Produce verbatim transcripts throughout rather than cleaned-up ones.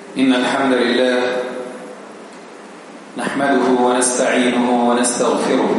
إن الحمد لله نحمده ونستعينه ونستغفره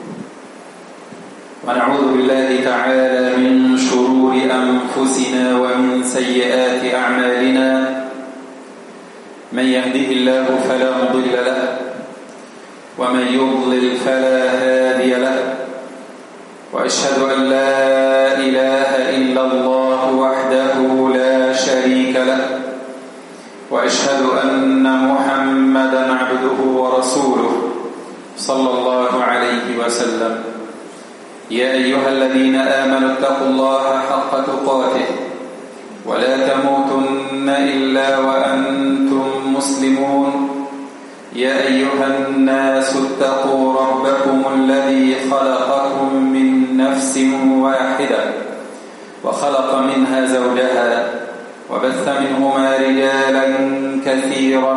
ونعوذ بالله تعالى من شرور أنفسنا ومن سيئات أعمالنا. من يهده الله فلا مضل له ومن يضلل فلا هادي له، وأشهد أن لا إله إلا الله وحده لا شريك له، وأشهد أن محمدًا عبده ورسوله صلى الله عليه وسلم. يا أيها الذين آمنوا اتقوا الله حق تقاته ولا تموتن إلا وأنتم مسلمون. يا أيها الناس اتقوا ربكم الذي خلقكم من نفس واحدة وخلق منها زوجها وبث منهما رجالا كثيرا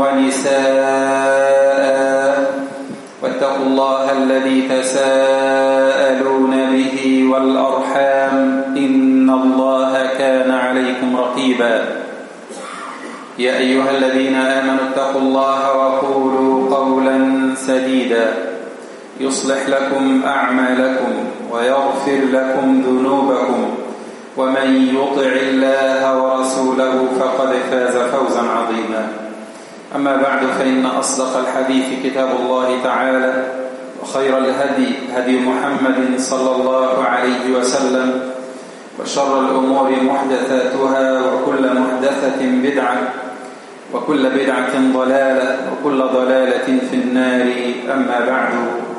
ونساء، واتقوا الله الذي تساءلون به والأرحام إن الله كان عليكم رقيبا. يا أيها الذين آمنوا اتقوا الله وقولوا قولا سديدا يصلح لكم أعمالكم ويغفر لكم ذنوبكم، ومن يطع الله ورسوله فقد فاز فوزا عظيما. أما بعد، فإن أصدق الحديث كتاب الله تعالى، وخير الهدي هدي محمد صلى الله عليه وسلم، وشر الأمور محدثاتها، وكل محدثة بدعة، وكل بدعة ضلالة، وكل ضلالة في النار. أما بعد،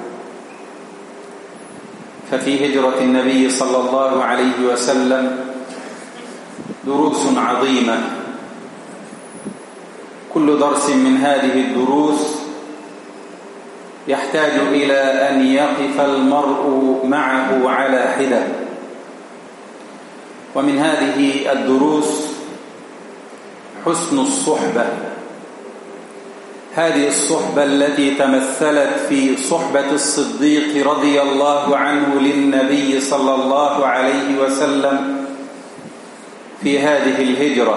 ففي هجرة النبي صلى الله عليه وسلم دروس عظيمة. كل درس من هذه الدروس يحتاج إلى أن يقف المرء معه على حدة. ومن هذه الدروس حسن الصحبة، هذه الصحبة التي تمثلت في صحبة الصديق رضي الله عنه للنبي صلى الله عليه وسلم في هذه الهجرة.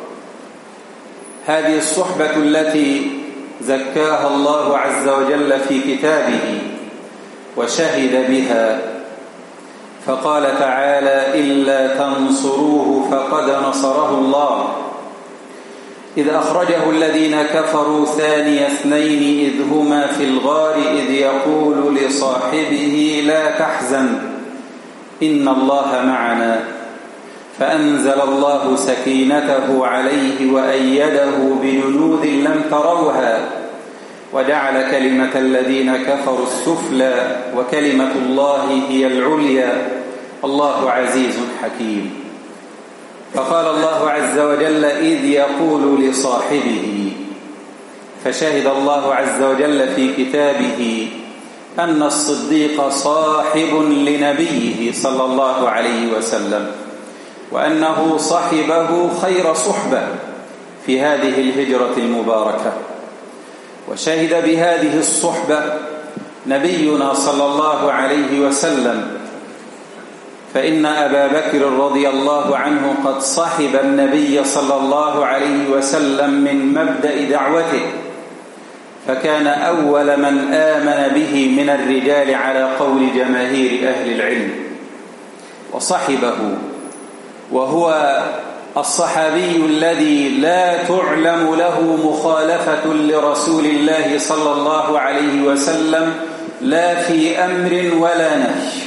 هذه الصحبة التي زكاها الله عز وجل في كتابه وشهد بها، فقال تعالى: إلا تنصروه فقد نصره الله إذ أخرجه الذين كفروا ثاني اثنين إذ هما في الغار إذ يقول لصاحبه لا تحزن إن الله معنا فأنزل الله سكينته عليه وأيده بجنود لم تروها وجعل كلمة الذين كفروا السفلى وكلمة الله هي العليا الله عزيز حكيم. فقال الله عز وجل إذ يقول لصاحبه، فشهد الله عز وجل في كتابه أن الصديق صاحب لنبيه صلى الله عليه وسلم، وأنه صحبه خير صحبة في هذه الهجرة المباركة. وشهد بهذه الصحبة نبينا صلى الله عليه وسلم، فإن أبا بكر رضي الله عنه قد صحب النبي صلى الله عليه وسلم من مبدأ دعوته، فكان أول من آمن به من الرجال على قول جماهير أهل العلم، وصحبه، وهو الصحابي الذي لا تعلم له مخالفة لرسول الله صلى الله عليه وسلم لا في أمر ولا نهي.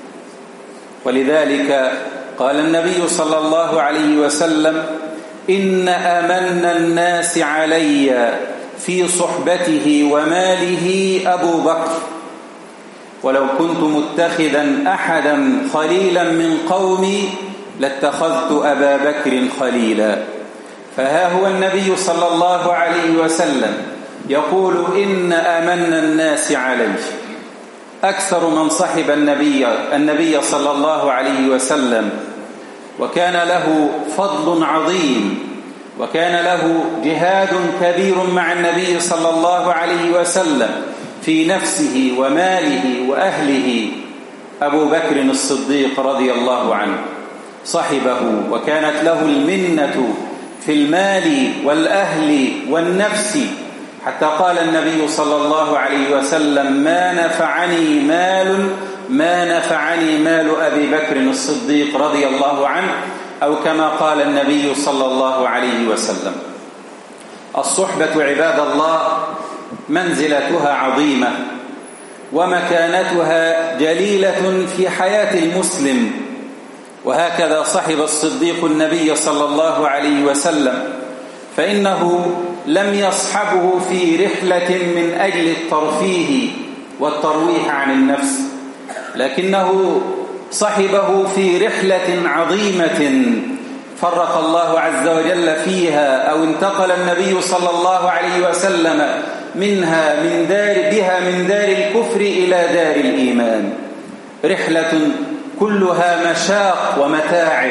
ولذلك قال النبي صلى الله عليه وسلم: إن أمن الناس علي في صحبته وماله أبو بكر، ولو كنت متخذا أحدا خليلا من قومي لاتخذت أبا بكر خليلا. فها هو النبي صلى الله عليه وسلم يقول: إن أمن الناس علي. أكثر من صحب النبي النبي صلى الله عليه وسلم، وكان له فضل عظيم، وكان له جهاد كبير مع النبي صلى الله عليه وسلم في نفسه وماله وأهله، أبو بكر الصديق رضي الله عنه. صحبه وكانت له المنة في المال والأهل والنفس، حتى قال النبي صلى الله عليه وسلم: ما نفعني مال ما نفعني مال أبي بكر الصديق رضي الله عنه، أو كما قال النبي صلى الله عليه وسلم. الصحبة عباد الله منزلتها عظيمة ومكانتها جليلة في حياة المسلم، وهكذا صحب الصديق النبي صلى الله عليه وسلم، فإنه لم يصحبه في رحلة من أجل الترفيه والترويح عن النفس، لكنه صحبه في رحلة عظيمة فرق الله عز وجل فيها، أو انتقل النبي صلى الله عليه وسلم منها من دار بها من دار الكفر إلى دار الإيمان، رحلة كلها مشاق ومتاعب.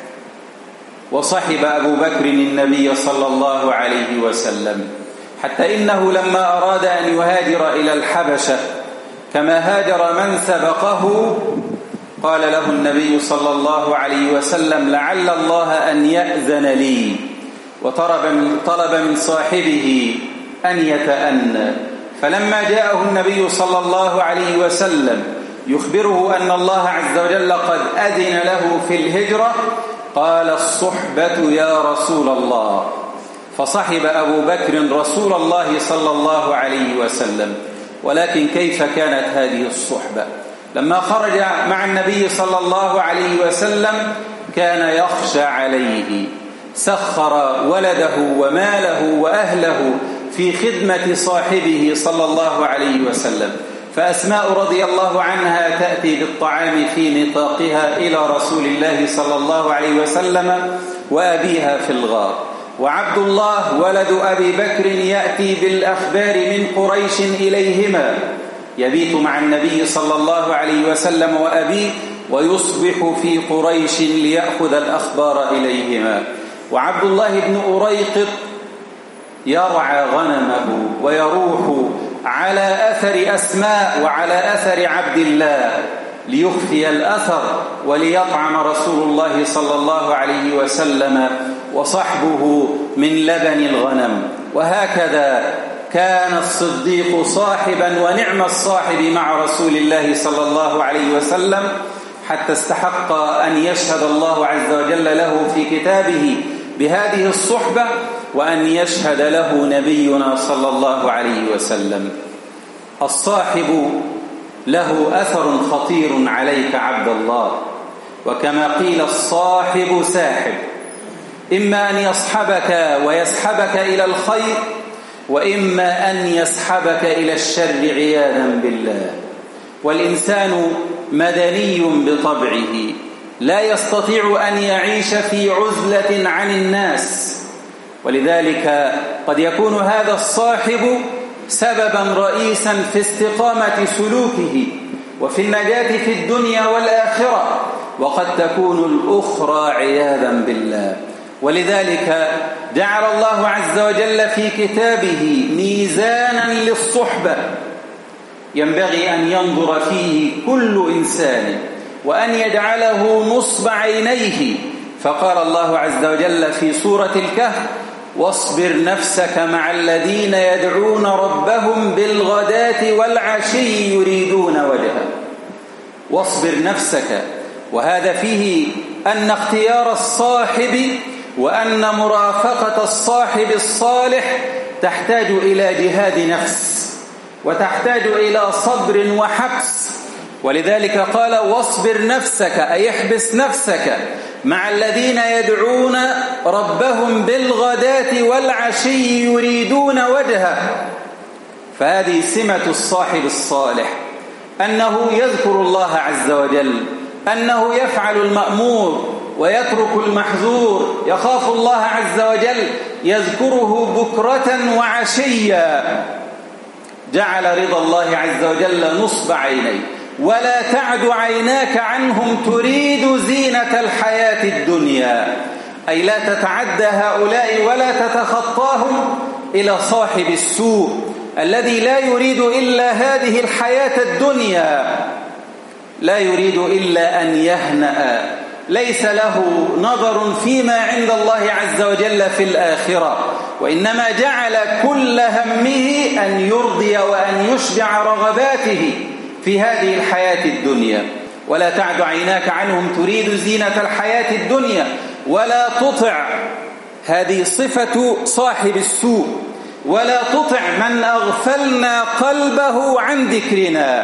وصحب أبو بكر النبي صلى الله عليه وسلم، حتى إنه لما أراد أن يهاجر إلى الحبشة كما هاجر من سبقه، قال له النبي صلى الله عليه وسلم: لعل الله أن يأذن لي، وطلب من, طلب من صاحبه أن يتأنى. فلما جاءه النبي صلى الله عليه وسلم يخبره أن الله عز وجل قد أذن له في الهجرة، قال: الصحبة يا رسول الله. فصحب أبو بكر رسول الله صلى الله عليه وسلم. ولكن كيف كانت هذه الصحبة؟ لما خرج مع النبي صلى الله عليه وسلم كان يخشى عليه، سخر ولده وماله وأهله في خدمة صاحبه صلى الله عليه وسلم. فأسماء رضي الله عنها تأتي بالطعام في نطاقها إلى رسول الله صلى الله عليه وسلم وأبيها في الغار، وعبد الله ولد أبي بكر يأتي بالأخبار من قريش إليهما، يبيت مع النبي صلى الله عليه وسلم وأبيه، ويصبح في قريش ليأخذ الأخبار إليهما. وعبد الله بن أريقط يرعى غنمه ويروح على أثر أسماء وعلى أثر عبد الله ليخفي الأثر وليطعم رسول الله صلى الله عليه وسلم وصحبه من لبن الغنم. وهكذا كان الصديق صاحبا ونعم الصاحب مع رسول الله صلى الله عليه وسلم، حتى استحق أن يشهد الله عز وجل له في كتابه بهذه الصحبة، وأن يشهد له نبينا صلى الله عليه وسلم. الصاحب له أثر خطير عليك عبد الله، وكما قيل: الصاحب ساحب، إما أن يصحبك ويسحبك إلى الخير، وإما أن يسحبك إلى الشر عياذا بالله. والإنسان مدني بطبعه، لا يستطيع أن يعيش في عزلة عن الناس، ولذلك قد يكون هذا الصاحب سببا رئيسا في استقامة سلوكه وفي النجاة في الدنيا والآخرة، وقد تكون الأخرى عياذا بالله. ولذلك جعل الله عز وجل في كتابه ميزانا للصحبة ينبغي أن ينظر فيه كل إنسان، وأن يجعله نصب عينيه. فقال الله عز وجل في سورة الكهف: واصبر نفسك مع الذين يدعون ربهم بالغداة والعشي يريدون وجهه. واصبر نفسك، وهذا فيه أن اختيار الصاحب وأن مرافقة الصاحب الصالح تحتاج إلى جهاد نفس، وتحتاج إلى صبر وحبس. ولذلك قال: واصبر نفسك، أي احبس نفسك مع الذين يدعون ربهم بالغداة والعشي يريدون وجهه. فهذه سمة الصاحب الصالح، أنه يذكر الله عز وجل، أنه يفعل المأمور ويترك المحظور، يخاف الله عز وجل، يذكره بكرة وعشيا. جعل رضا الله عز وجل نصب عينيه، ولا تعد عيناك عنهم تريد زينة الحياة الدنيا، أي لا تتعدى هؤلاء ولا تتخطاهم إلى صاحب السوء الذي لا يريد إلا هذه الحياة الدنيا، لا يريد إلا أن يهنأ ليس له نظر فيما عند الله عز وجل في الآخرة، وإنما جعل كل همه أن يرضي وأن يشبع رغباته في هذه الحياة الدنيا. ولا تعد عيناك عنهم تريد زينة الحياة الدنيا ولا تطع، هذه صفة صاحب السوء، ولا تطع من أغفلنا قلبه عن ذكرنا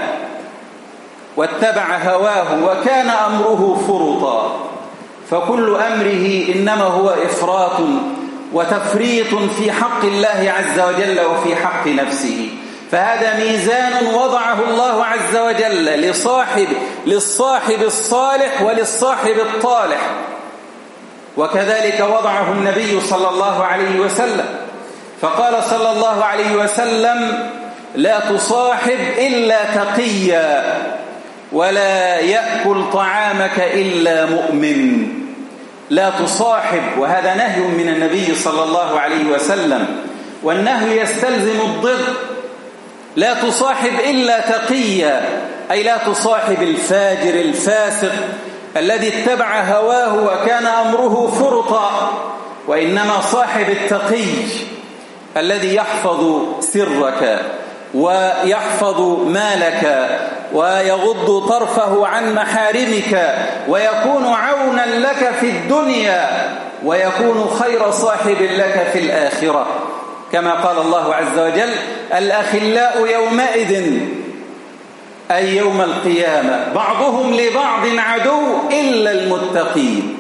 واتبع هواه وكان أمره فرطا. فكل أمره إنما هو إفراط وتفريط في حق الله عز وجل وفي حق نفسه. فهذا ميزان وضعه الله عز وجل لصاحب للصاحب الصالح وللصاحب الطالح، وكذلك وضعه النبي صلى الله عليه وسلم، فقال صلى الله عليه وسلم: لا تصاحب إلا تقيا ولا يأكل طعامك إلا مؤمن. لا تصاحب، وهذا نهي من النبي صلى الله عليه وسلم، والنهي يستلزم الضد. لا تصاحب إلا تقيا، أي لا تصاحب الفاجر الفاسق الذي اتبع هواه وكان أمره فرطا، وإنما صاحب التقي الذي يحفظ سرك ويحفظ مالك ويغض طرفه عن محارمك ويكون عونا لك في الدنيا ويكون خير صاحب لك في الآخرة، كما قال الله عز وجل: الأخلاء يومئذ، أي يوم القيامة، بعضهم لبعض عدو إلا المتقين.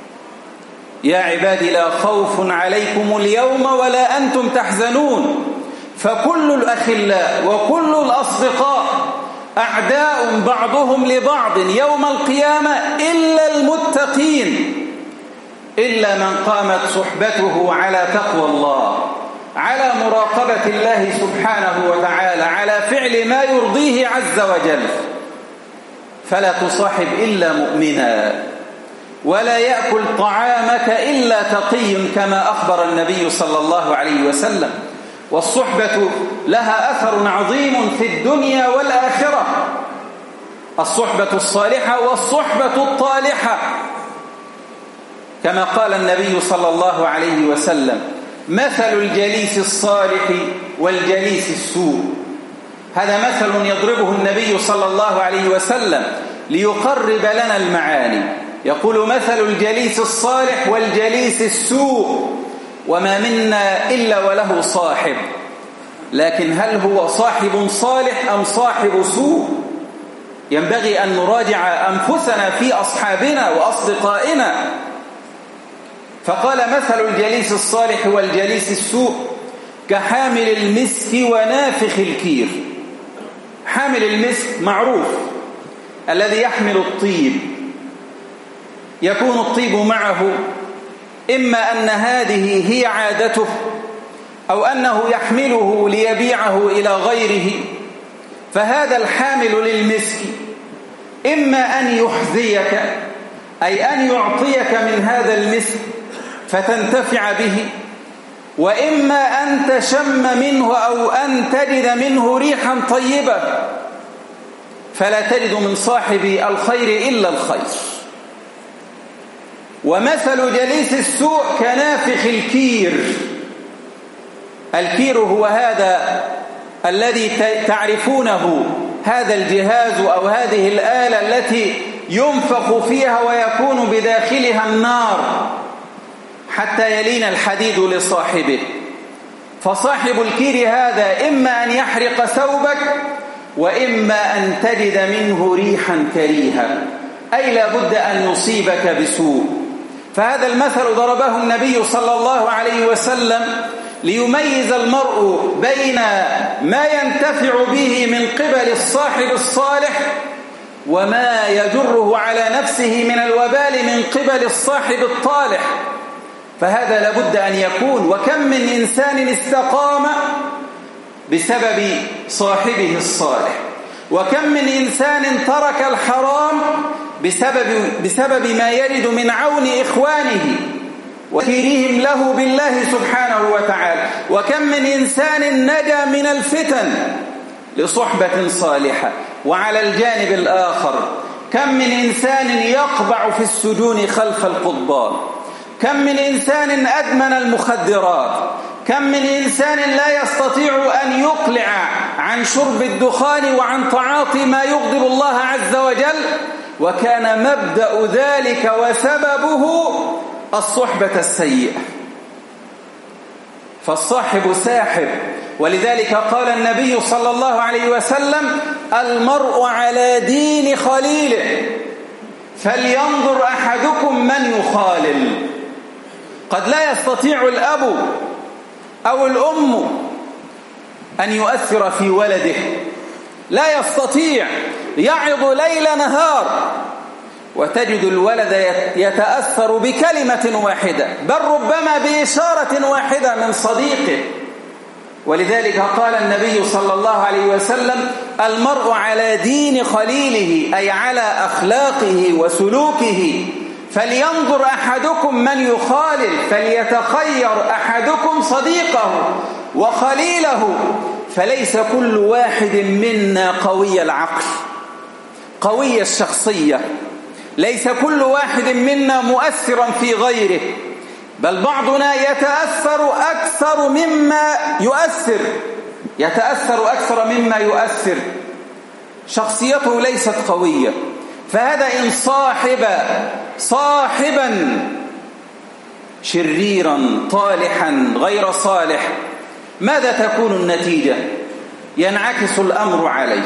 يا عبادي لا خوف عليكم اليوم ولا أنتم تحزنون. فكل الأخلاء وكل الأصدقاء أعداء بعضهم لبعض يوم القيامة إلا المتقين، إلا من قامت صحبته على تقوى الله، على مراقبة الله سبحانه وتعالى، على فعل ما يرضيه عز وجل. فلا تصاحب إلا مؤمنا، ولا يأكل طعامك إلا تقي، كما أخبر النبي صلى الله عليه وسلم. والصحبة لها أثر عظيم في الدنيا والآخرة، الصحبة الصالحة والصحبة الطالحة، كما قال النبي صلى الله عليه وسلم: مثل الجليس الصالح والجليس السوء. هذا مثل يضربه النبي صلى الله عليه وسلم ليقرب لنا المعاني. يقول: مثل الجليس الصالح والجليس السوء، وما منا إلا وله صاحب، لكن هل هو صاحب صالح أم صاحب سوء؟ ينبغي أن نراجع أنفسنا في أصحابنا وأصدقائنا. فقال: مثل الجليس الصالح والجليس السوء كحامل المسك ونافخ الكير. حامل المسك معروف، الذي يحمل الطيب، يكون الطيب معه، إما أن هذه هي عادته أو أنه يحمله ليبيعه إلى غيره. فهذا الحامل للمسك إما أن يحذيك، أي أن يعطيك من هذا المسك فتنتفع به، وإما أن تشم منه أو أن تجد منه ريحا طيبة، فلا تجد من صاحب الخير إلا الخير. ومثل جليس السوء كنافخ الكير. الكير هو هذا الذي تعرفونه، هذا الجهاز أو هذه الآلة التي ينفخ فيها ويكون بداخلها النار حتى يلين الحديد لصاحبه. فصاحب الكير هذا إما أن يحرق ثوبك، وإما أن تجد منه ريحا كريها، أي لا بد أن يصيبك بسوء. فهذا المثل ضربه النبي صلى الله عليه وسلم ليميز المرء بين ما ينتفع به من قبل الصاحب الصالح وما يجره على نفسه من الوبال من قبل الصاحب الطالح. فهذا لابد أن يكون. وكم من إنسان استقام بسبب صاحبه الصالح، وكم من إنسان ترك الحرام بسبب, بسبب ما يرد من عون إخوانه وتذكيرهم له بالله سبحانه وتعالى. وكم من إنسان نجا من الفتن لصحبة صالحة. وعلى الجانب الآخر كم من إنسان يقبع في السجون خلف القضبان، كم من إنسان أدمن المخدرات، كم من إنسان لا يستطيع أن يقلع عن شرب الدخان وعن تعاطي ما يغضب الله عز وجل، وكان مبدأ ذلك وسببه الصحبة السيئة. فالصاحب ساحب، ولذلك قال النبي صلى الله عليه وسلم: المرء على دين خليله فلينظر أحدكم من يخالل. قد لا يستطيع الأب أو الأم أن يؤثر في ولده، لا يستطيع، يعظ ليل نهار، وتجد الولد يتأثر بكلمة واحدة، بل ربما بإشارة واحدة من صديقه. ولذلك قال النبي صلى الله عليه وسلم: المرء على دين خليله، أي على أخلاقه وسلوكه. فلينظر أحدكم من يخالل، فليتخير أحدكم صديقه وخليله. فليس كل واحد منا قوي العقل قوي الشخصية، ليس كل واحد منا مؤثرا في غيره، بل بعضنا يتأثر أكثر مما يؤثر يتأثر أكثر مما يؤثر شخصيته ليست قوية. فهذا إن صاحب صاحبا شريرا طالحا غير صالح، ماذا تكون النتيجة؟ ينعكس الأمر عليه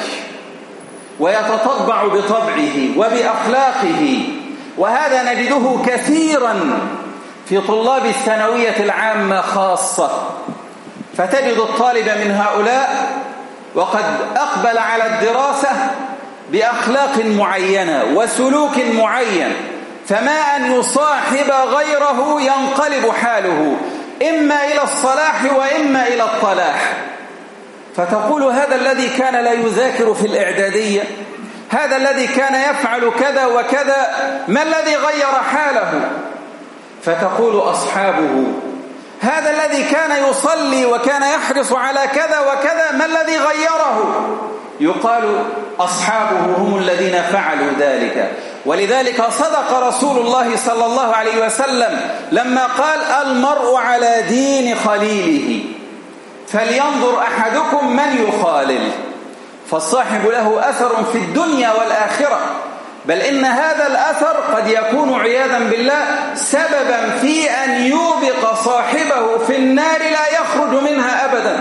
ويتطبع بطبعه وبأخلاقه. وهذا نجده كثيرا في طلاب الثانوية العامة خاصة، فتجد الطالب من هؤلاء وقد أقبل على الدراسة بأخلاق معينة وسلوك معين، فما أن يصاحب غيره ينقلب حاله إما إلى الصلاح وإما إلى الطلاح. فتقول: هذا الذي كان لا يذاكر في الإعدادية، هذا الذي كان يفعل كذا وكذا، ما الذي غير حاله؟ فتقول أصحابه: هذا الذي كان يصلي وكان يحرص على كذا وكذا، ما الذي غيره؟ يقال: أصحابه هم الذين فعلوا ذلك. ولذلك صدق رسول الله صلى الله عليه وسلم لما قال: المرء على دين خليله فلينظر أحدكم من يخالل. فالصاحب له أثر في الدنيا والآخرة، بل إن هذا الأثر قد يكون عياذا بالله سببا في أن يوبق صاحبه في النار لا يخرج منها أبدا.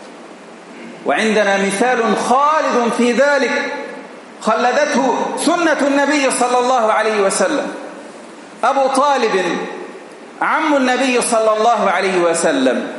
وعندنا مثال خالد في ذلك خلدته سنة النبي صلى الله عليه وسلم. أبو طالب عم النبي صلى الله عليه وسلم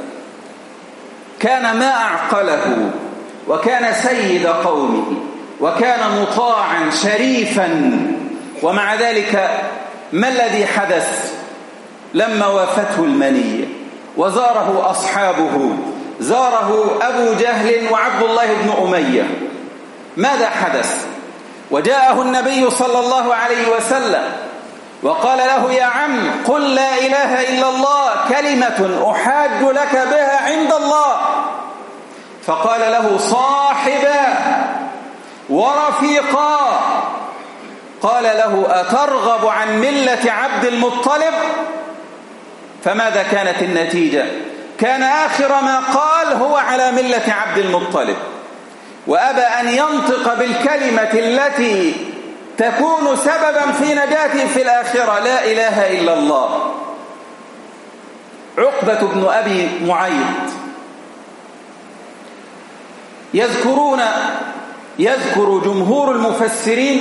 كان ما أعقله، وكان سيد قومه، وكان مطاعا شريفا. ومع ذلك ما الذي حدث لما وافته المنية وزاره أصحابه؟ زاره أبو جهل وعبد الله بن أمية. ماذا حدث؟ وجاءه النبي صلى الله عليه وسلم وقال له: يا عم، قل لا إله إلا الله، كلمة أحاج لك بها عند الله. فقال له: صاحبا ورفيقا. قال له: أترغب عن ملة عبد المطلب؟ فماذا كانت النتيجة؟ كان آخر ما قال: هو على ملة عبد المطلب، وأبى أن ينطق بالكلمة التي تكون سببا في نجاته في الآخرة: لا إله إلا الله. عقبة بن أبي معيط يذكرون يذكر جمهور المفسرين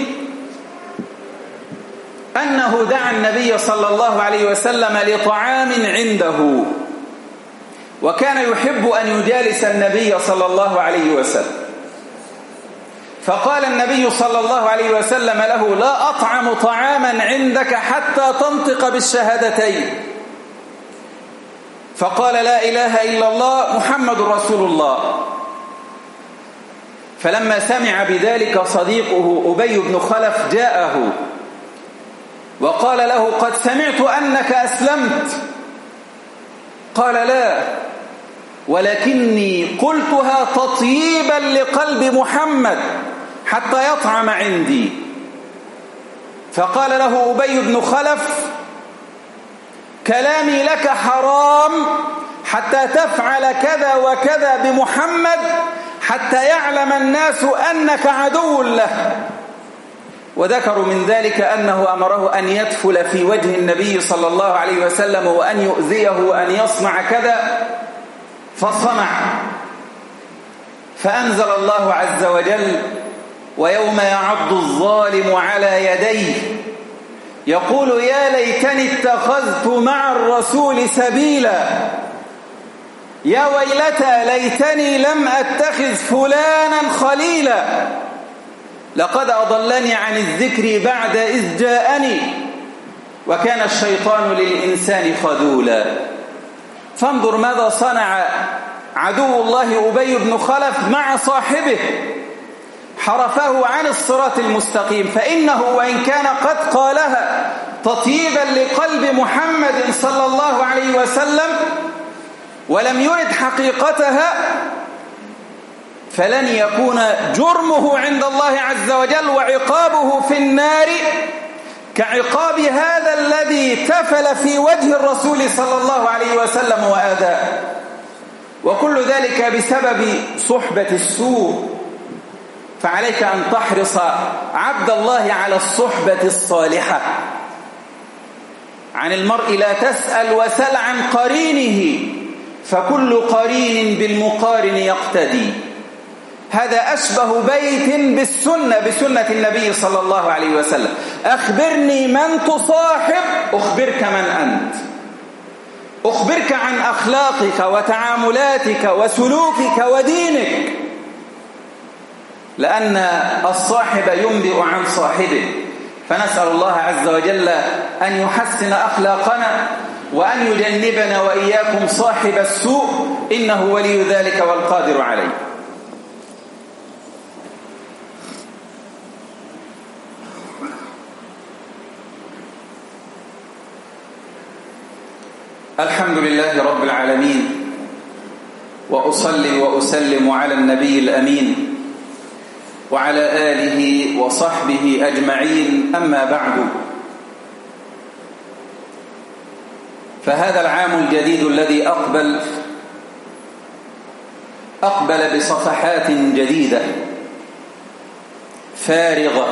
أنه دعا النبي صلى الله عليه وسلم لطعام عنده، وكان يحب أن يجالس النبي صلى الله عليه وسلم. فقال النبي صلى الله عليه وسلم له: لا أطعم طعاما عندك حتى تنطق بالشهادتين. فقال: لا إله إلا الله محمد رسول الله. فلما سمع بذلك صديقه أبي بن خلف جاءه وقال له: قد سمعت أنك أسلمت. قال: لا، ولكني قلتها تطييبا لقلب محمد حتى يطعم عندي. فقال له أبي بن خلف: كلامي لك حرام حتى تفعل كذا وكذا بمحمد حتى يعلم الناس أنك عدو له. وذكروا من ذلك أنه أمره أن يدفل في وجه النبي صلى الله عليه وسلم وأن يؤذيه وأن يصنع كذا، فصنع. فأنزل الله عز وجل: ويوم يعض الظالم على يديه يقول يا ليتني اتخذت مع الرسول سبيلا، يا ويلتى ليتني لم أتخذ فلانا خليلا، لقد أضلني عن الذكر بعد إذ جاءني وكان الشيطان للإنسان خذولا. فانظر ماذا صنع عدو الله أبي بن خلف مع صاحبه، حرفه عن الصراط المستقيم. فإنه وإن كان قد قالها تطيبا لقلب محمد صلى الله عليه وسلم ولم يرد حقيقتها، فلن يكون جرمه عند الله عز وجل وعقابه في النار كعقاب هذا الذي تفل في وجه الرسول صلى الله عليه وسلم وآذاه. وكل ذلك بسبب صحبة السوء. فعليك أن تحرص عبد الله على الصحبة الصالحة. عن المرء لا تسأل وسل عن قرينه، فكل قرين بالمقارن يقتدي. هذا أشبه بيت بالسنة بسنة النبي صلى الله عليه وسلم: أخبرني من تصاحب أخبرك من أنت، أخبرك عن أخلاقك وتعاملاتك وسلوكك ودينك، لأن الصاحب ينبئ عن صاحبه. فنسأل الله عز وجل أن يحسن أخلاقنا وأن يجنبنا وإياكم صاحب السوء، إنه ولي ذلك والقادر عليه. الحمد لله رب العالمين، وأصلي وأسلم على النبي الأمين وعلى آله وصحبه أجمعين. أما بعد، فهذا العام الجديد الذي أقبل أقبل بصفحات جديدة فارغة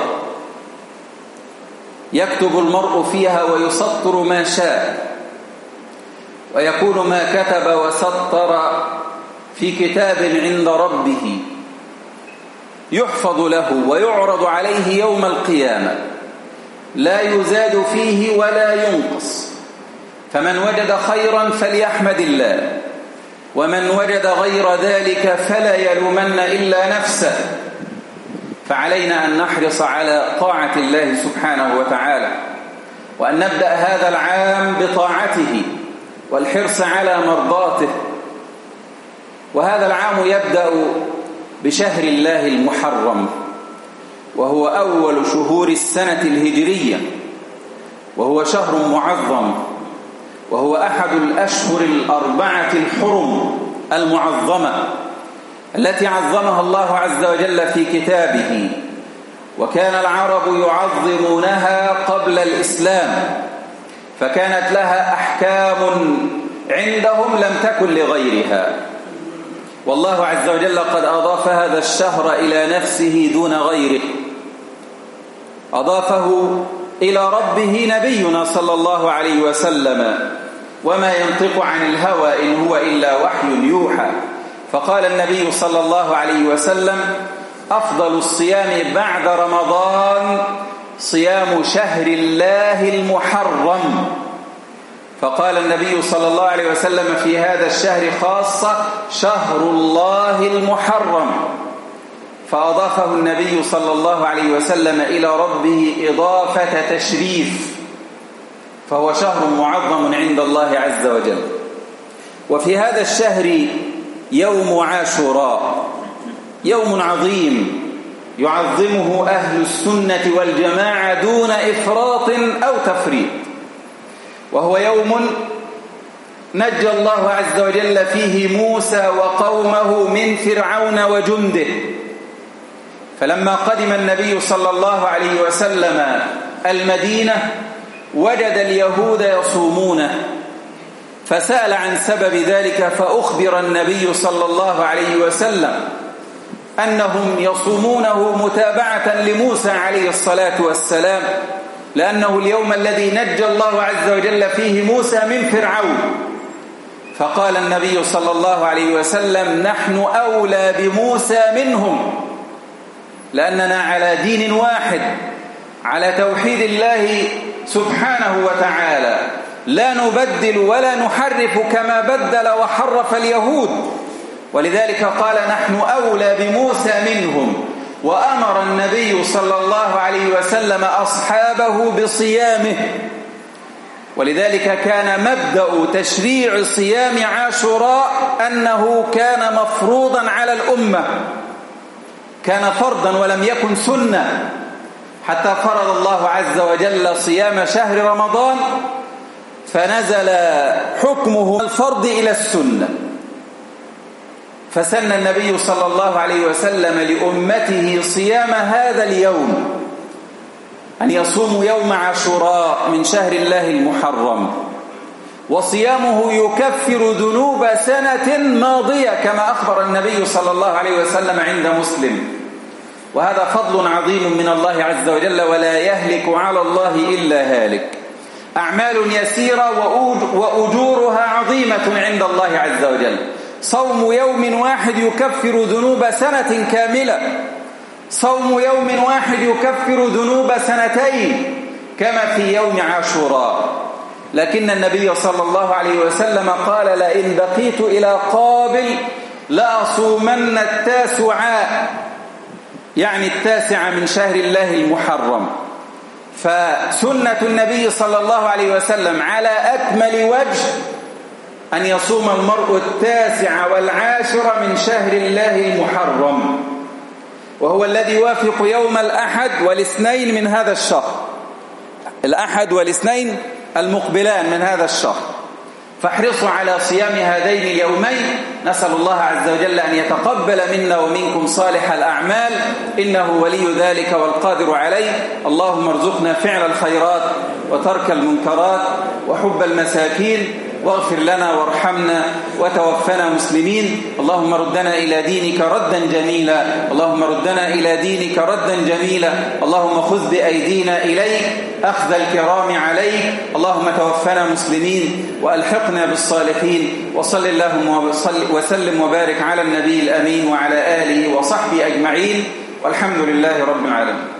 يكتب المرء فيها ويسطر ما شاء، ويكون ما كتب وسطر في كتاب عند ربه يحفظ له ويعرض عليه يوم القيامة، لا يزاد فيه ولا ينقص. فمن وجد خيرا فليحمد الله، ومن وجد غير ذلك فلا يلومن إلا نفسه. فعلينا أن نحرص على طاعة الله سبحانه وتعالى، وأن نبدأ هذا العام بطاعته والحرص على مرضاته. وهذا العام يبدأ بشهر الله المحرم، وهو أول شهور السنة الهجرية، وهو شهر معظم، وهو أحد الأشهر الأربعة الحرم المعظمة التي عظمها الله عز وجل في كتابه. وكان العرب يعظمونها قبل الإسلام، فكانت لها أحكام عندهم لم تكن لغيرها. والله عز وجل قد أضاف هذا الشهر إلى نفسه دون غيره، أضافه إلى ربه نبينا صلى الله عليه وسلم: وما ينطق عن الهوى إن هو إلا وحي يوحى. فقال النبي صلى الله عليه وسلم: أفضل الصيام بعد رمضان صيام شهر الله المحرم. فقال النبي صلى الله عليه وسلم في هذا الشهر خاصة: شهر الله المحرم. فأضافه النبي صلى الله عليه وسلم إلى ربه إضافة تشريف، فهو شهر معظم عند الله عز وجل. وفي هذا الشهر يوم عاشوراء، يوم عظيم يعظمه أهل السنة والجماعة دون إفراط أو تفريط، وهو يوم نجى الله عز وجل فيه موسى وقومه من فرعون وجنده. فلما قدم النبي صلى الله عليه وسلم المدينة وجد اليهود يصومونه، فسأل عن سبب ذلك، فأخبر النبي صلى الله عليه وسلم أنهم يصومونه متابعة لموسى عليه الصلاة والسلام، لأنه اليوم الذي نجى الله عز وجل فيه موسى من فرعون. فقال النبي صلى الله عليه وسلم: نحن أولى بموسى منهم، لأننا على دين واحد، على توحيد الله سبحانه وتعالى، لا نبدل ولا نحرف كما بدل وحرف اليهود. ولذلك قال: نحن أولى بموسى منهم. وأمر النبي صلى الله عليه وسلم أصحابه بصيامه. ولذلك كان مبدأ تشريع صيام عاشوراء أنه كان مفروضا على الأمة، كان فرضا ولم يكن سنة، حتى فرض الله عز وجل صيام شهر رمضان، فنزل حكمه الفرض إلى السنة. فسن النبي صلى الله عليه وسلم لأمته صيام هذا اليوم، أن يصوموا يوم عاشوراء من شهر الله المحرم، وصيامه يكفر ذنوب سنة ماضية كما أخبر النبي صلى الله عليه وسلم عند مسلم. وهذا فضل عظيم من الله عز وجل، ولا يهلك على الله إلا هالك. أعمال يسيرة وأجورها عظيمة عند الله عز وجل. صوم يوم واحد يكفر ذنوب سنة كاملة، صوم يوم واحد يكفر ذنوب سنتين كما في يوم عاشوراء. لكن النبي صلى الله عليه وسلم قال: لئن بقيت إلى قابل لأصومن التاسعاء، يعني التاسع من شهر الله المحرم. فسنة النبي صلى الله عليه وسلم على أكمل وجه أن يصوم المرء التاسع والعاشر من شهر الله المحرم، وهو الذي يوافق يوم الأحد والاثنين من هذا الشهر، الأحد والاثنين المقبلان من هذا الشهر. فاحرصوا على صيام هذين اليومين. نسأل الله عز وجل أن يتقبل منا ومنكم صالح الأعمال، إنه ولي ذلك والقادر عليه. اللهم ارزقنا فعل الخيرات وترك المنكرات وحب المساكين، واغفر لنا وارحمنا وتوفنا مسلمين. اللهم ردنا إلى دينك ردا جميلا، اللهم ردنا إلى دينك ردا جميلا. اللهم خذ بأيدينا إليك أخذ الكرام عليك. اللهم توفنا مسلمين وألحقنا بالصالحين. وصل اللهم وسلم وبارك على النبي الأمين وعلى آله وصحبه أجمعين، والحمد لله رب العالمين.